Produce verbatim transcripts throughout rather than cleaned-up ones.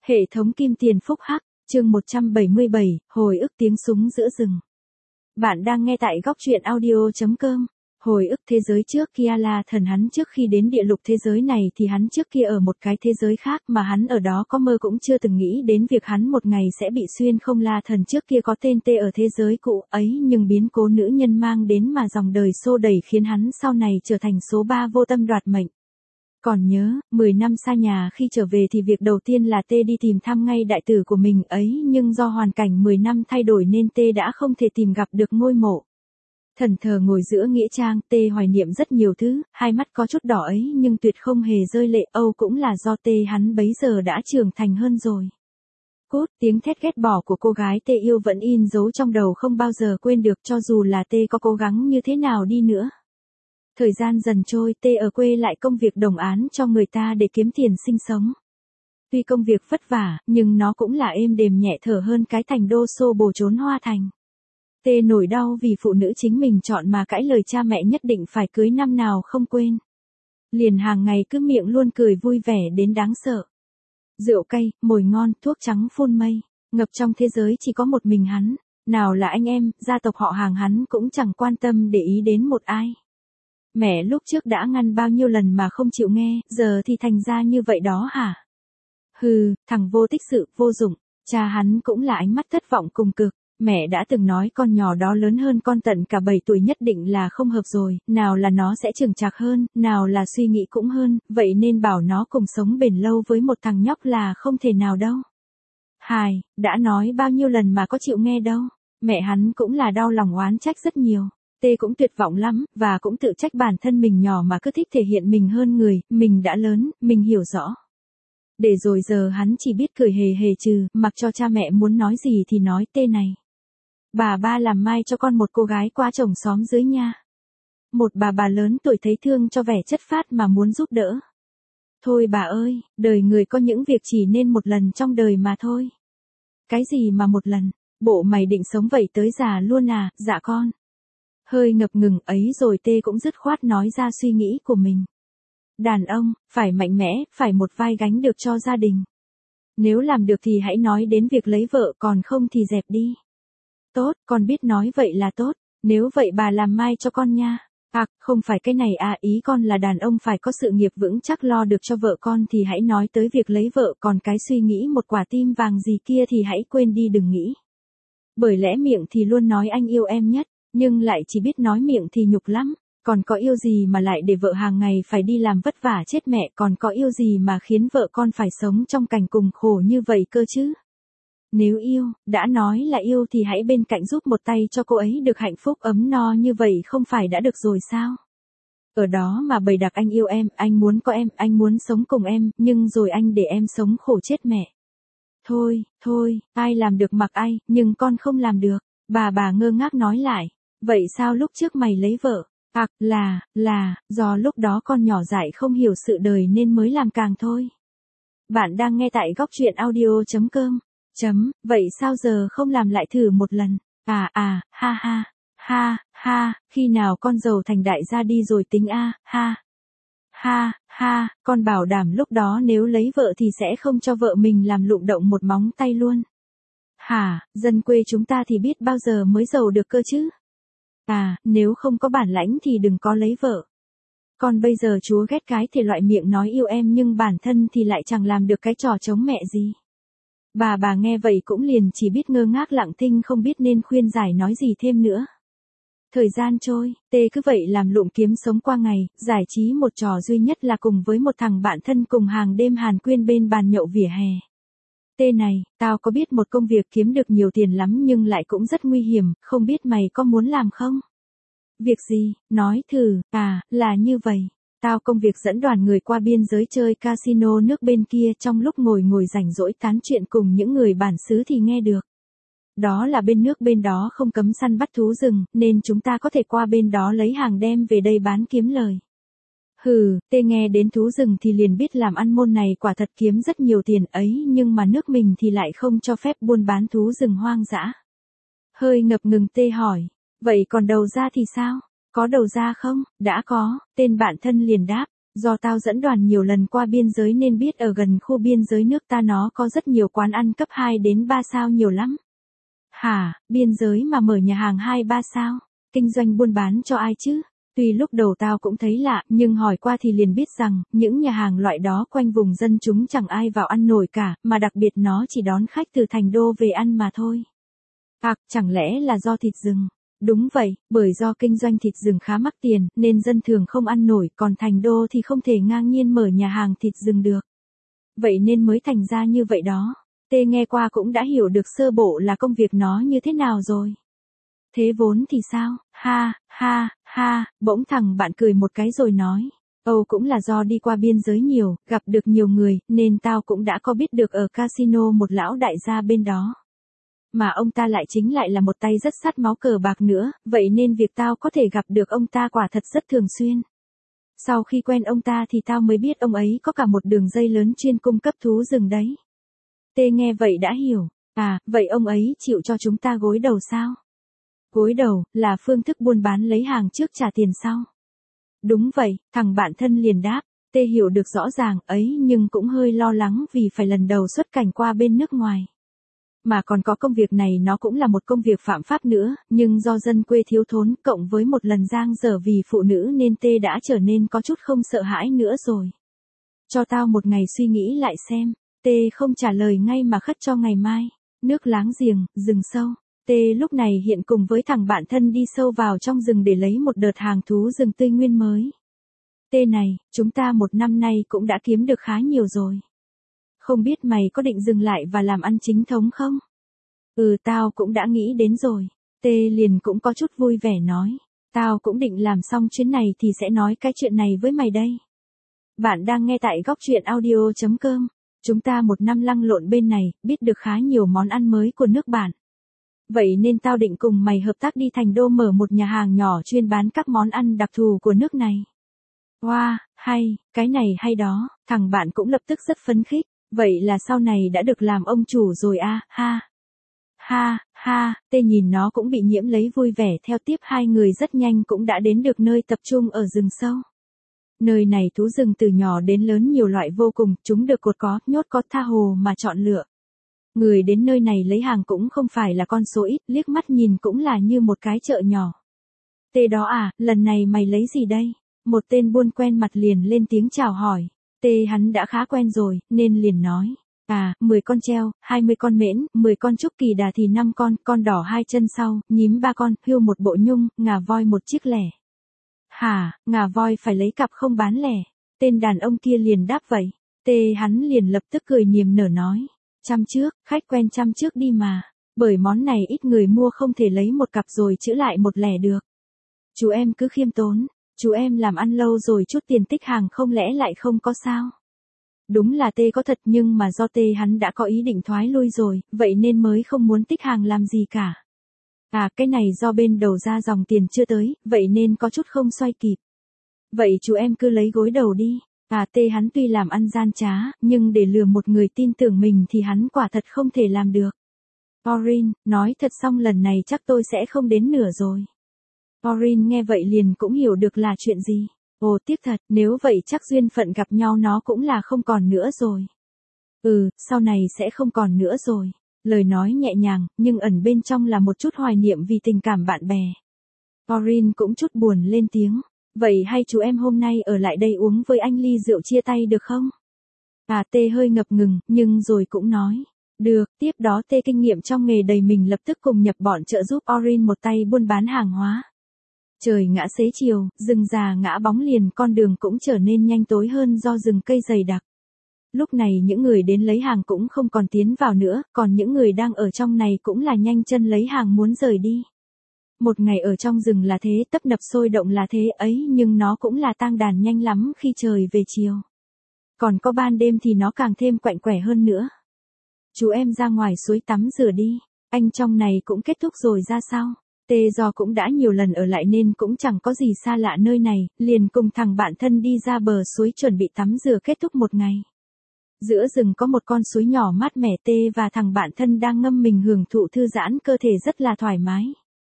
Hệ thống kim tiền phúc hắc, chương một trăm bảy mươi bảy, hồi ức tiếng súng giữa rừng. Bạn đang nghe tại góc truyện audio chấm com. Hồi ức thế giới trước kia là thần hắn trước khi đến địa lục thế giới này thì hắn trước kia ở một cái thế giới khác mà hắn ở đó có mơ cũng chưa từng nghĩ đến việc hắn một ngày sẽ bị xuyên không la thần trước kia có tên tê ở thế giới cũ ấy nhưng biến cố nữ nhân mang đến mà dòng đời xô đẩy khiến hắn sau này trở thành số ba vô tâm đoạt mệnh. Còn nhớ, mười năm xa nhà khi trở về thì việc đầu tiên là Tê đi tìm thăm ngay đại tử của mình ấy nhưng do hoàn cảnh mười năm thay đổi nên Tê đã không thể tìm gặp được ngôi mộ. Thần thờ ngồi giữa nghĩa trang, Tê hoài niệm rất nhiều thứ, hai mắt có chút đỏ ấy nhưng tuyệt không hề rơi lệ. Âu cũng là do Tê hắn bấy giờ đã trưởng thành hơn rồi. Cốt, tiếng thét ghét bỏ của cô gái Tê yêu vẫn in dấu trong đầu không bao giờ quên được cho dù là Tê có cố gắng như thế nào đi nữa. Thời gian dần trôi, Tê ở quê lại công việc đồng án cho người ta để kiếm tiền sinh sống. Tuy công việc vất vả, nhưng nó cũng là êm đềm nhẹ thở hơn cái thành đô xô bồ trốn hoa thành. Tê nổi đau vì phụ nữ chính mình chọn mà cãi lời cha mẹ nhất định phải cưới năm nào không quên. Liền hàng ngày cứ miệng luôn cười vui vẻ đến đáng sợ. Rượu cay, mồi ngon, thuốc trắng phun mây, ngập trong thế giới chỉ có một mình hắn. Nào là anh em, gia tộc họ hàng hắn cũng chẳng quan tâm để ý đến một ai. Mẹ lúc trước đã ngăn bao nhiêu lần mà không chịu nghe, giờ thì thành ra như vậy đó hả? Hừ, thằng vô tích sự, vô dụng. Cha hắn cũng là ánh mắt thất vọng cùng cực. Mẹ đã từng nói con nhỏ đó lớn hơn con tận cả bảy tuổi nhất định là không hợp rồi, nào là nó sẽ chững chạc hơn, nào là suy nghĩ cũng hơn, vậy nên bảo nó cùng sống bền lâu với một thằng nhóc là không thể nào đâu. Hài, đã nói bao nhiêu lần mà có chịu nghe đâu. Mẹ hắn cũng là đau lòng oán trách rất nhiều. Tê cũng tuyệt vọng lắm, và cũng tự trách bản thân mình nhỏ mà cứ thích thể hiện mình hơn người, mình đã lớn, mình hiểu rõ. Để rồi giờ hắn chỉ biết cười hề hề trừ, mặc cho cha mẹ muốn nói gì thì nói. Tê này. Bà ba làm mai cho con một cô gái qua chồng xóm dưới nha. Một bà bà lớn tuổi thấy thương cho vẻ chất phác mà muốn giúp đỡ. Thôi bà ơi, đời người có những việc chỉ nên một lần trong đời mà thôi. Cái gì mà một lần, bộ mày định sống vậy tới già luôn à? Dạ con. Hơi ngập ngừng ấy rồi Tê cũng dứt khoát nói ra suy nghĩ của mình. Đàn ông, phải mạnh mẽ, phải một vai gánh được cho gia đình. Nếu làm được thì hãy nói đến việc lấy vợ, còn không thì dẹp đi. Tốt, con biết nói vậy là tốt, nếu vậy bà làm mai cho con nha. À, không phải cái này à, ý con là đàn ông phải có sự nghiệp vững chắc lo được cho vợ con thì hãy nói tới việc lấy vợ, còn cái suy nghĩ một quả tim vàng gì kia thì hãy quên đi đừng nghĩ. Bởi lẽ miệng thì luôn nói anh yêu em nhất. Nhưng lại chỉ biết nói miệng thì nhục lắm, còn có yêu gì mà lại để vợ hàng ngày phải đi làm vất vả chết mẹ, còn có yêu gì mà khiến vợ con phải sống trong cảnh cùng khổ như vậy cơ chứ. Nếu yêu, đã nói là yêu thì hãy bên cạnh giúp một tay cho cô ấy được hạnh phúc ấm no như vậy không phải đã được rồi sao? Ở đó mà bày đặt anh yêu em, anh muốn có em, anh muốn sống cùng em, nhưng rồi anh để em sống khổ chết mẹ. Thôi, thôi, ai làm được mặc ai, nhưng con không làm được, bà bà ngơ ngác nói lại. Vậy sao lúc trước mày lấy vợ? À, là, là, do lúc đó con nhỏ dại không hiểu sự đời nên mới làm càng thôi. Bạn đang nghe tại góc truyện audio chấm com. Chấm, vậy sao giờ không làm lại thử một lần? À à, ha ha, ha, ha, khi nào con giàu thành đại gia đi rồi tính a, ha. Ha, ha, con bảo đảm lúc đó nếu lấy vợ thì sẽ không cho vợ mình làm lụng động một móng tay luôn. Hả, dân quê chúng ta thì biết bao giờ mới giàu được cơ chứ? À, nếu không có bản lãnh thì đừng có lấy vợ. Còn bây giờ chúa ghét cái thể loại miệng nói yêu em nhưng bản thân thì lại chẳng làm được cái trò chống mẹ gì. Bà bà nghe vậy cũng liền chỉ biết ngơ ngác lặng thinh không biết nên khuyên giải nói gì thêm nữa. Thời gian trôi, Tê cứ vậy làm lụng kiếm sống qua ngày, giải trí một trò duy nhất là cùng với một thằng bạn thân cùng hàng đêm hàn quyên bên bàn nhậu vỉa hè. Tê này, tao có biết một công việc kiếm được nhiều tiền lắm nhưng lại cũng rất nguy hiểm, không biết mày có muốn làm không? Việc gì, nói thử, à, là như vậy. Tao công việc dẫn đoàn người qua biên giới chơi casino nước bên kia trong lúc ngồi ngồi rảnh rỗi tán chuyện cùng những người bản xứ thì nghe được. Đó là bên nước bên đó không cấm săn bắt thú rừng, nên chúng ta có thể qua bên đó lấy hàng đem về đây bán kiếm lời. Hừ, Tê nghe đến thú rừng thì liền biết làm ăn môn này quả thật kiếm rất nhiều tiền ấy nhưng mà nước mình thì lại không cho phép buôn bán thú rừng hoang dã. Hơi ngập ngừng Tê hỏi, vậy còn đầu ra thì sao? Có đầu ra không? Đã có, tên bạn thân liền đáp, Do tao dẫn đoàn nhiều lần qua biên giới nên biết ở gần khu biên giới nước ta nó có rất nhiều quán ăn cấp hai đến ba sao nhiều lắm. Hả, biên giới mà mở nhà hàng hai ba sao? Kinh doanh buôn bán cho ai chứ? Tuy lúc đầu tao cũng thấy lạ, nhưng hỏi qua thì liền biết rằng, những nhà hàng loại đó quanh vùng dân chúng chẳng ai vào ăn nổi cả, mà đặc biệt nó chỉ đón khách từ thành đô về ăn mà thôi. À, chẳng lẽ là do thịt rừng? Đúng vậy, bởi do kinh doanh thịt rừng khá mắc tiền, nên dân thường không ăn nổi, còn thành đô thì không thể ngang nhiên mở nhà hàng thịt rừng được. Vậy nên mới thành ra như vậy đó. Tê nghe qua cũng đã hiểu được sơ bộ là công việc nó như thế nào rồi. Thế vốn thì sao? Ha, ha, ha, bỗng thằng bạn cười một cái rồi nói. Âu cũng là do đi qua biên giới nhiều, gặp được nhiều người, nên tao cũng đã có biết được ở casino một lão đại gia bên đó. Mà ông ta lại chính lại là một tay rất sắt máu cờ bạc nữa, vậy nên việc tao có thể gặp được ông ta quả thật rất thường xuyên. Sau khi quen ông ta thì tao mới biết ông ấy có cả một đường dây lớn chuyên cung cấp thú rừng đấy. Tê nghe vậy đã hiểu. À, vậy ông ấy chịu cho chúng ta gối đầu sao? Gối đầu, là phương thức buôn bán lấy hàng trước trả tiền sau. Đúng vậy, thằng bạn thân liền đáp. Tê hiểu được rõ ràng ấy nhưng cũng hơi lo lắng vì phải lần đầu xuất cảnh qua bên nước ngoài. Mà còn có công việc này nó cũng là một công việc phạm pháp nữa, nhưng do dân quê thiếu thốn cộng với một lần giang dở vì phụ nữ nên Tê đã trở nên có chút không sợ hãi nữa rồi. Cho tao một ngày suy nghĩ lại xem. Tê không trả lời ngay mà khất cho ngày mai. Nước láng giềng, rừng sâu. Tê lúc này hiện cùng với thằng bạn thân đi sâu vào trong rừng để lấy một đợt hàng thú rừng tươi nguyên mới. Tê này, chúng ta một năm nay cũng đã kiếm được khá nhiều rồi. Không biết mày có định dừng lại và làm ăn chính thống không? Ừ, tao cũng đã nghĩ đến rồi. Tê liền cũng có chút vui vẻ nói. Tao cũng định làm xong chuyến này thì sẽ nói cái chuyện này với mày đây. Bạn đang nghe tại góc truyện audio chấm com. Chúng ta một năm lăn lộn bên này, biết được khá nhiều món ăn mới của nước bạn. Vậy nên tao định cùng mày hợp tác đi thành đô mở một nhà hàng nhỏ chuyên bán các món ăn đặc thù của nước này. Wow, hay, cái này hay đó, thằng bạn cũng lập tức rất phấn khích. Vậy là sau này đã được làm ông chủ rồi à, ha. Ha, ha, Tê nhìn nó cũng bị nhiễm lấy vui vẻ theo tiếp hai người rất nhanh cũng đã đến được nơi tập trung ở rừng sâu. Nơi này thú rừng từ nhỏ đến lớn nhiều loại vô cùng, chúng được cột có, nhốt có tha hồ mà chọn lựa. Người đến nơi này lấy hàng cũng không phải là con số ít, liếc mắt nhìn cũng là như một cái chợ nhỏ. Tê đó à, lần này mày lấy gì đây? Một tên buôn quen mặt liền lên tiếng chào hỏi. Tê hắn đã khá quen rồi, nên liền nói. À, mười con treo, hai mươi con mễn, mười con trúc kỳ đà thì năm con, con đỏ hai chân sau, nhím ba con, hươu một bộ nhung, ngà voi một chiếc lẻ. Hả, ngà voi phải lấy cặp không bán lẻ. Tên đàn ông kia liền đáp vậy. Tê hắn liền lập tức cười niềm nở nói. Chăm trước, khách quen chăm trước đi mà. Bởi món này ít người mua không thể lấy một cặp rồi chữ lại một lẻ được. Chú em cứ khiêm tốn. Chú em làm ăn lâu rồi chút tiền tích hàng không lẽ lại không có sao. Đúng là Tê có thật nhưng mà do Tê hắn đã có ý định thoái lui rồi, vậy nên mới không muốn tích hàng làm gì cả. À, cái này do bên đầu ra dòng tiền chưa tới, vậy nên có chút không xoay kịp. Vậy chú em cứ lấy gối đầu đi. À, Tê hắn tuy làm ăn gian trá, nhưng để lừa một người tin tưởng mình thì hắn quả thật không thể làm được. Orin, nói thật xong lần này chắc tôi sẽ không đến nửa rồi. Orin nghe vậy liền cũng hiểu được là chuyện gì. Ồ tiếc thật, nếu vậy chắc duyên phận gặp nhau nó cũng là không còn nữa rồi. Ừ, sau này sẽ không còn nữa rồi. Lời nói nhẹ nhàng, nhưng ẩn bên trong là một chút hoài niệm vì tình cảm bạn bè. Orin cũng chút buồn lên tiếng. Vậy hay chú em hôm nay ở lại đây uống với anh ly rượu chia tay được không? À, Tê hơi ngập ngừng, nhưng rồi cũng nói. Được, tiếp đó Tê kinh nghiệm trong nghề đầy mình lập tức cùng nhập bọn trợ giúp Orin một tay buôn bán hàng hóa. Trời ngã xế chiều, rừng già ngã bóng liền, con đường cũng trở nên nhanh tối hơn do rừng cây dày đặc. Lúc này những người đến lấy hàng cũng không còn tiến vào nữa, còn những người đang ở trong này cũng là nhanh chân lấy hàng muốn rời đi. Một ngày ở trong rừng là thế, tấp nập sôi động là thế ấy, nhưng nó cũng là tang đàn nhanh lắm khi trời về chiều. Còn có ban đêm thì nó càng thêm quạnh quẻ hơn nữa. Chú em ra ngoài suối tắm rửa đi, anh trong này cũng kết thúc rồi ra sao? Tê do cũng đã nhiều lần ở lại nên cũng chẳng có gì xa lạ nơi này, liền cùng thằng bạn thân đi ra bờ suối chuẩn bị tắm rửa kết thúc một ngày. Giữa rừng có một con suối nhỏ mát mẻ, Tê và thằng bạn thân đang ngâm mình hưởng thụ thư giãn cơ thể rất là thoải mái.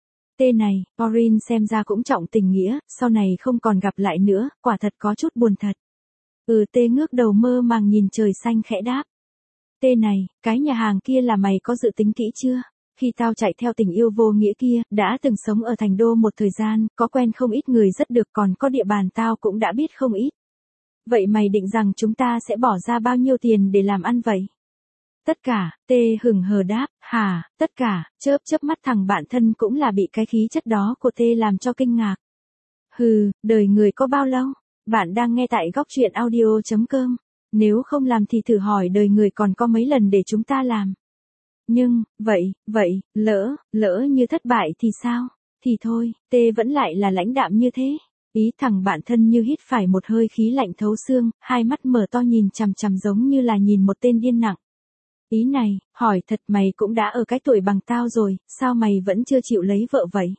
Tê này, Orin xem ra cũng trọng tình nghĩa, sau này không còn gặp lại nữa, quả thật có chút buồn thật. Ừ, tê ngước đầu mơ màng nhìn trời xanh khẽ đáp. Tê này, cái nhà hàng kia là mày có dự tính kỹ chưa? Khi tao chạy theo tình yêu vô nghĩa kia, đã từng sống ở thành đô một thời gian, có quen không ít người rất được, còn có địa bàn tao cũng đã biết không ít. Vậy mày định rằng chúng ta sẽ bỏ ra bao nhiêu tiền để làm ăn vậy? Tất cả, tê hừng hờ đáp, hả, tất cả, chớp chớp mắt, thằng bạn thân cũng là bị cái khí chất đó của tê làm cho kinh ngạc. Hừ, đời người có bao lâu? Bạn đang nghe tại góc truyện audio chấm com. Nếu không làm thì thử hỏi đời người còn có mấy lần để chúng ta làm. Nhưng, vậy, vậy, lỡ, lỡ như thất bại thì sao? Thì thôi, tê vẫn lại là lãnh đạm như thế. Ý thằng bạn thân như hít phải một hơi khí lạnh thấu xương, hai mắt mở to nhìn chằm chằm giống như là nhìn một tên điên nặng. Ý này, hỏi thật, mày cũng đã ở cái tuổi bằng tao rồi, sao mày vẫn chưa chịu lấy vợ vậy?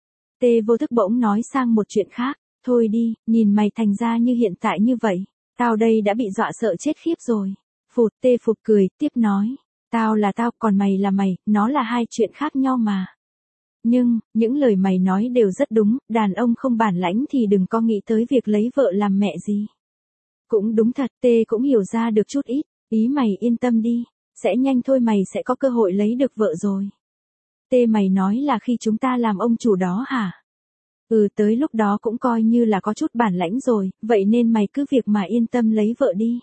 Tê vô thức bỗng nói sang một chuyện khác. Thôi đi, nhìn mày thành ra như hiện tại như vậy. Tao đây đã bị dọa sợ chết khiếp rồi. Phụt, tê phụt cười, tiếp nói. Tao là tao, còn mày là mày, nó là hai chuyện khác nhau mà. Nhưng, những lời mày nói đều rất đúng, đàn ông không bản lãnh thì đừng có nghĩ tới việc lấy vợ làm mẹ gì. Cũng đúng thật, tê cũng hiểu ra được chút ít, ý mày yên tâm đi, sẽ nhanh thôi, mày sẽ có cơ hội lấy được vợ rồi. Tê, mày nói là khi chúng ta làm ông chủ đó hả? Ừ, tới lúc đó cũng coi như là có chút bản lãnh rồi, vậy nên mày cứ việc mà yên tâm lấy vợ đi.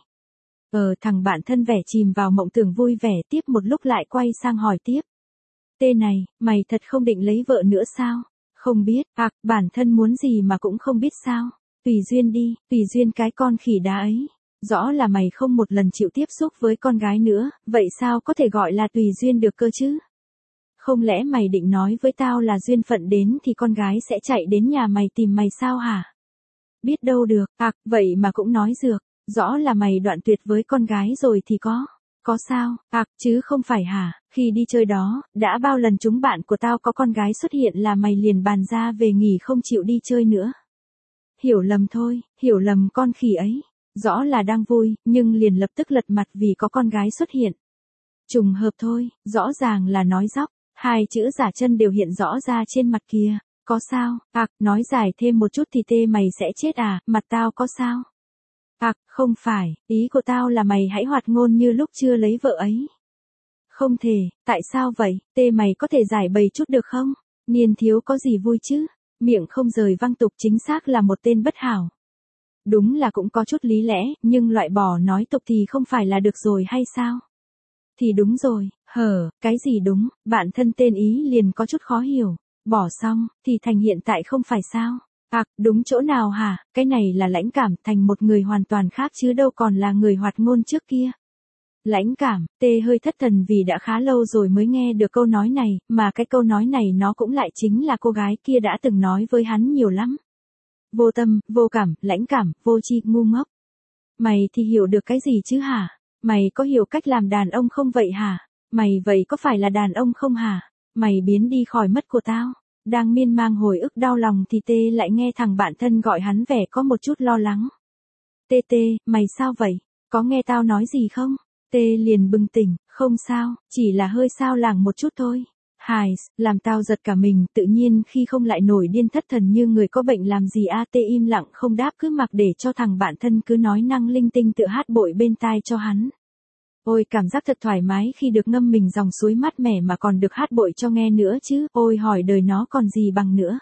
Ờ, thằng bạn thân vẻ chìm vào mộng tưởng vui vẻ, tiếp một lúc lại quay sang hỏi tiếp. Tê này, mày thật không định lấy vợ nữa sao? Không biết, à, bản thân muốn gì mà cũng không biết sao? Tùy duyên đi, tùy duyên cái con khỉ đá ấy. Rõ là mày không một lần chịu tiếp xúc với con gái nữa, vậy sao có thể gọi là tùy duyên được cơ chứ? Không lẽ mày định nói với tao là duyên phận đến thì con gái sẽ chạy đến nhà mày tìm mày sao hả? Biết đâu được, à, vậy mà cũng nói dược, rõ là mày đoạn tuyệt với con gái rồi thì có. Có sao, à, chứ không phải hả, khi đi chơi đó, đã bao lần chúng bạn của tao có con gái xuất hiện là mày liền bàn ra về nghỉ không chịu đi chơi nữa. Hiểu lầm thôi, hiểu lầm con khỉ ấy. Rõ là đang vui, nhưng liền lập tức lật mặt vì có con gái xuất hiện. Trùng hợp thôi, rõ ràng là nói dóc. Hai chữ giả chân đều hiện rõ ra trên mặt kia. Có sao, à, nói dài thêm một chút thì tê mày sẽ chết à, mặt tao có sao? À, không phải, ý của tao là mày hãy hoạt ngôn như lúc chưa lấy vợ ấy. Không thể, tại sao vậy, tê mày có thể giải bày chút được không? Niên thiếu có gì vui chứ? Miệng không rời văng tục, chính xác là một tên bất hảo. Đúng là cũng có chút lý lẽ, nhưng loại bỏ nói tục thì không phải là được rồi hay sao? Thì đúng rồi, hở, cái gì đúng, bạn thân tên ý liền có chút khó hiểu. Bỏ xong, thì thành hiện tại không phải sao? À, đúng chỗ nào hả, cái này là lãnh cảm, thành một người hoàn toàn khác chứ đâu còn là người hoạt ngôn trước kia. Lãnh cảm, tê hơi thất thần vì đã khá lâu rồi mới nghe được câu nói này, mà cái câu nói này nó cũng lại chính là cô gái kia đã từng nói với hắn nhiều lắm. Vô tâm, vô cảm, lãnh cảm, vô tri, ngu ngốc. Mày thì hiểu được cái gì chứ hả? Mày có hiểu cách làm đàn ông không vậy hả? Mày vậy có phải là đàn ông không hả? Mày biến đi khỏi mắt của tao. Đang miên man hồi ức đau lòng thì tê lại nghe thằng bạn thân gọi hắn vẻ có một chút lo lắng. Tê tê, mày sao vậy? Có nghe tao nói gì không? Tê liền bừng tỉnh, không sao, chỉ là hơi sao lảng một chút thôi. Hài, làm tao giật cả mình, tự nhiên khi không lại nổi điên thất thần như người có bệnh làm gì a. Tê im lặng không đáp, cứ mặc để cho thằng bạn thân cứ nói năng linh tinh tự hát bội bên tai cho hắn. Ôi, cảm giác thật thoải mái khi được ngâm mình dòng suối mát mẻ mà còn được hát bội cho nghe nữa chứ, ôi hỏi đời nó còn gì bằng nữa.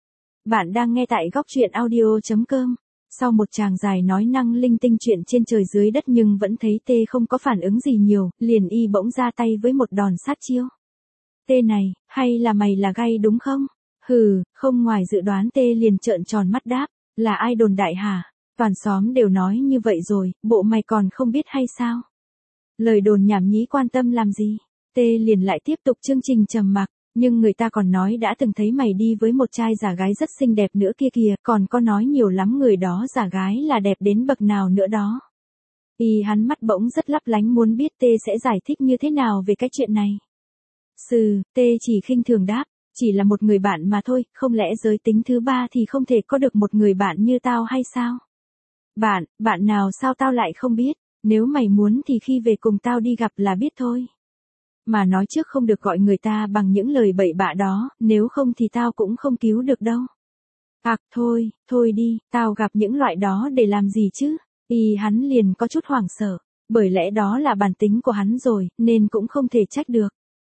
Bạn đang nghe tại góc truyện audio chấm com. Sau một tràng dài nói năng linh tinh chuyện trên trời dưới đất nhưng vẫn thấy Tê không có phản ứng gì nhiều, liền y bỗng ra tay với một đòn sát chiêu. Tê này, hay là mày là gay đúng không? Hừ, không ngoài dự đoán Tê liền trợn tròn mắt đáp, là ai đồn đại hả? Toàn xóm đều nói như vậy rồi, bộ mày còn không biết hay sao? Lời đồn nhảm nhí quan tâm làm gì? Tê liền lại tiếp tục chương trình trầm mặc, nhưng người ta còn nói đã từng thấy mày đi với một trai giả gái rất xinh đẹp nữa kia kìa, còn có nói nhiều lắm người đó giả gái là đẹp đến bậc nào nữa đó. Y hắn mắt bỗng rất lấp lánh muốn biết Tê sẽ giải thích như thế nào về cái chuyện này. Sừ, Tê chỉ khinh thường đáp, chỉ là một người bạn mà thôi, không lẽ giới tính thứ ba thì không thể có được một người bạn như tao hay sao? Bạn, bạn nào sao tao lại không biết, nếu mày muốn thì khi về cùng tao đi gặp là biết thôi. Mà nói trước không được gọi người ta bằng những lời bậy bạ đó, nếu không thì tao cũng không cứu được đâu. À, thôi, thôi đi, tao gặp những loại đó để làm gì chứ? Y hắn liền có chút hoảng sợ, bởi lẽ đó là bản tính của hắn rồi, nên cũng không thể trách được.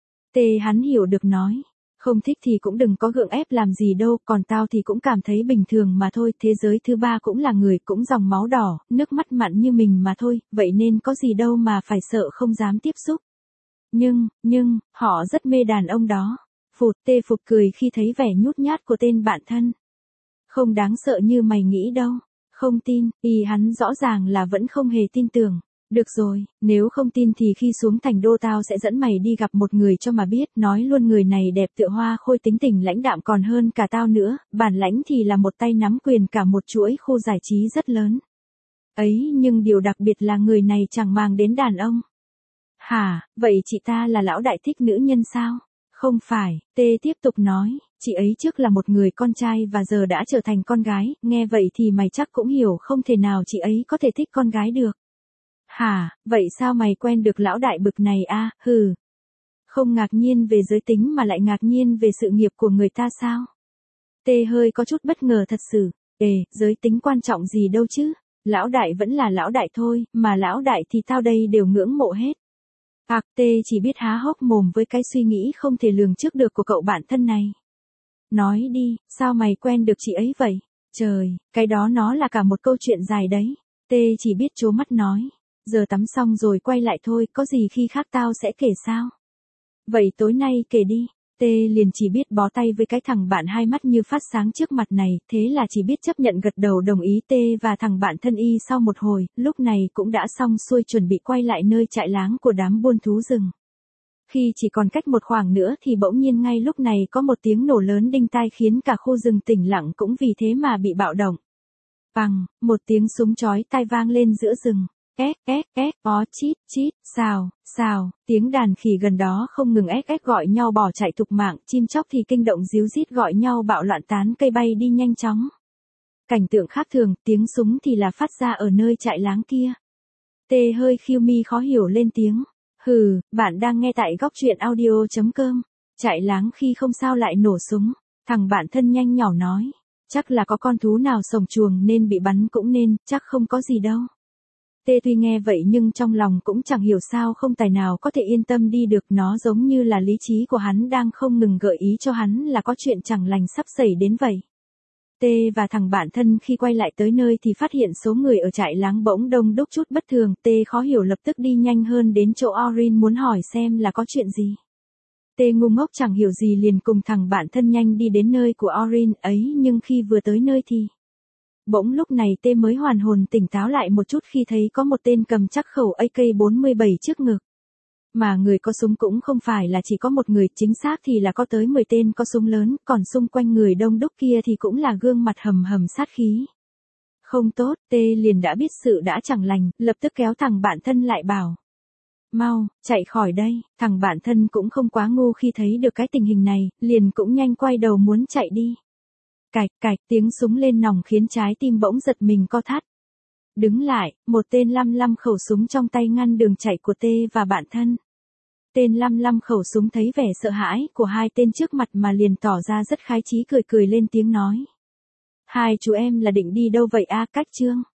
Tê hắn hiểu được nói, không thích thì cũng đừng có gượng ép làm gì đâu, còn tao thì cũng cảm thấy bình thường mà thôi, thế giới thứ ba cũng là người, cũng dòng máu đỏ, nước mắt mặn như mình mà thôi, vậy nên có gì đâu mà phải sợ không dám tiếp xúc. Nhưng, nhưng, họ rất mê đàn ông đó. Phụt, Tê Phục cười khi thấy vẻ nhút nhát của tên bạn thân. Không đáng sợ như mày nghĩ đâu. Không tin, y hắn rõ ràng là vẫn không hề tin tưởng. Được rồi, nếu không tin thì khi xuống thành đô tao sẽ dẫn mày đi gặp một người cho mà biết, nói luôn người này đẹp tựa hoa khôi, tính tình lãnh đạm còn hơn cả tao nữa, bản lãnh thì là một tay nắm quyền cả một chuỗi khu giải trí rất lớn. Ấy nhưng điều đặc biệt là người này chẳng màng đến đàn ông. Hả, vậy chị ta là lão đại thích nữ nhân sao? Không phải, Tê tiếp tục nói, chị ấy trước là một người con trai và giờ đã trở thành con gái, nghe vậy thì mày chắc cũng hiểu không thể nào chị ấy có thể thích con gái được. Hả, vậy sao mày quen được lão đại bực này a? Hừ. Không ngạc nhiên về giới tính mà lại ngạc nhiên về sự nghiệp của người ta sao? Tê hơi có chút bất ngờ thật sự. Ê, giới tính quan trọng gì đâu chứ? Lão đại vẫn là lão đại thôi, mà lão đại thì tao đây đều ngưỡng mộ hết. Ác Tê chỉ biết há hốc mồm với cái suy nghĩ không thể lường trước được của cậu bạn thân này. Nói đi, sao mày quen được chị ấy vậy? Trời, cái đó nó là cả một câu chuyện dài đấy. Tê chỉ biết trố mắt nói. Giờ tắm xong rồi quay lại thôi, có gì khi khác tao sẽ kể sao? Vậy tối nay kể đi. Tê liền chỉ biết bó tay với cái thằng bạn hai mắt như phát sáng trước mặt này, thế là chỉ biết chấp nhận gật đầu đồng ý. Tê và thằng bạn thân y sau một hồi, lúc này cũng đã xong xuôi chuẩn bị quay lại nơi trại láng của đám buôn thú rừng. Khi chỉ còn cách một khoảng nữa thì bỗng nhiên ngay lúc này có một tiếng nổ lớn đinh tai khiến cả khu rừng tĩnh lặng cũng vì thế mà bị bạo động. Bằng, một tiếng súng chói tai vang lên giữa rừng. Ép, ép, ép, ó, chít, chít, xào, xào, tiếng đàn khỉ gần đó không ngừng ép ép gọi nhau bỏ chạy thục mạng, chim chóc thì kinh động ríu rít gọi nhau bạo loạn, tán cây bay đi nhanh chóng. Cảnh tượng khác thường, tiếng súng thì là phát ra ở nơi trại láng kia. Tê hơi khiêu mi khó hiểu lên tiếng. Hừ, bạn đang nghe tại góc truyện audio chấm com. Trại láng khi không sao lại nổ súng. Thằng bạn thân nhanh nhỏ nói. Chắc là có con thú nào sổng chuồng nên bị bắn cũng nên, chắc không có gì đâu. Tê tuy nghe vậy nhưng trong lòng cũng chẳng hiểu sao không tài nào có thể yên tâm đi được, nó giống như là lý trí của hắn đang không ngừng gợi ý cho hắn là có chuyện chẳng lành sắp xảy đến vậy. Tê và thằng bạn thân khi quay lại tới nơi thì phát hiện số người ở trại láng bỗng đông đúc chút bất thường. Tê khó hiểu lập tức đi nhanh hơn đến chỗ Orin muốn hỏi xem là có chuyện gì. Tê ngu ngốc chẳng hiểu gì liền cùng thằng bạn thân nhanh đi đến nơi của Orin ấy, nhưng khi vừa tới nơi thì bỗng lúc này Tê mới hoàn hồn tỉnh táo lại một chút khi thấy có một tên cầm chắc khẩu A K bốn mươi bảy trước ngực. Mà người có súng cũng không phải là chỉ có một người, chính xác thì là có tới mười tên có súng lớn, còn xung quanh người đông đúc kia thì cũng là gương mặt hầm hầm sát khí. Không tốt, Tê liền đã biết sự đã chẳng lành, lập tức kéo thằng bạn thân lại bảo. Mau, chạy khỏi đây, thằng bạn thân cũng không quá ngu khi thấy được cái tình hình này, liền cũng nhanh quay đầu muốn chạy đi. Cạch cạch, tiếng súng lên nòng khiến trái tim bỗng giật mình co thắt. Đứng lại, một tên lăm lăm khẩu súng trong tay ngăn đường chạy của Tê và bạn thân. Tên lăm lăm khẩu súng thấy vẻ sợ hãi của hai tên trước mặt mà liền tỏ ra rất khái chí, cười cười lên tiếng nói. Hai chú em là định đi đâu vậy a? Cách Trương?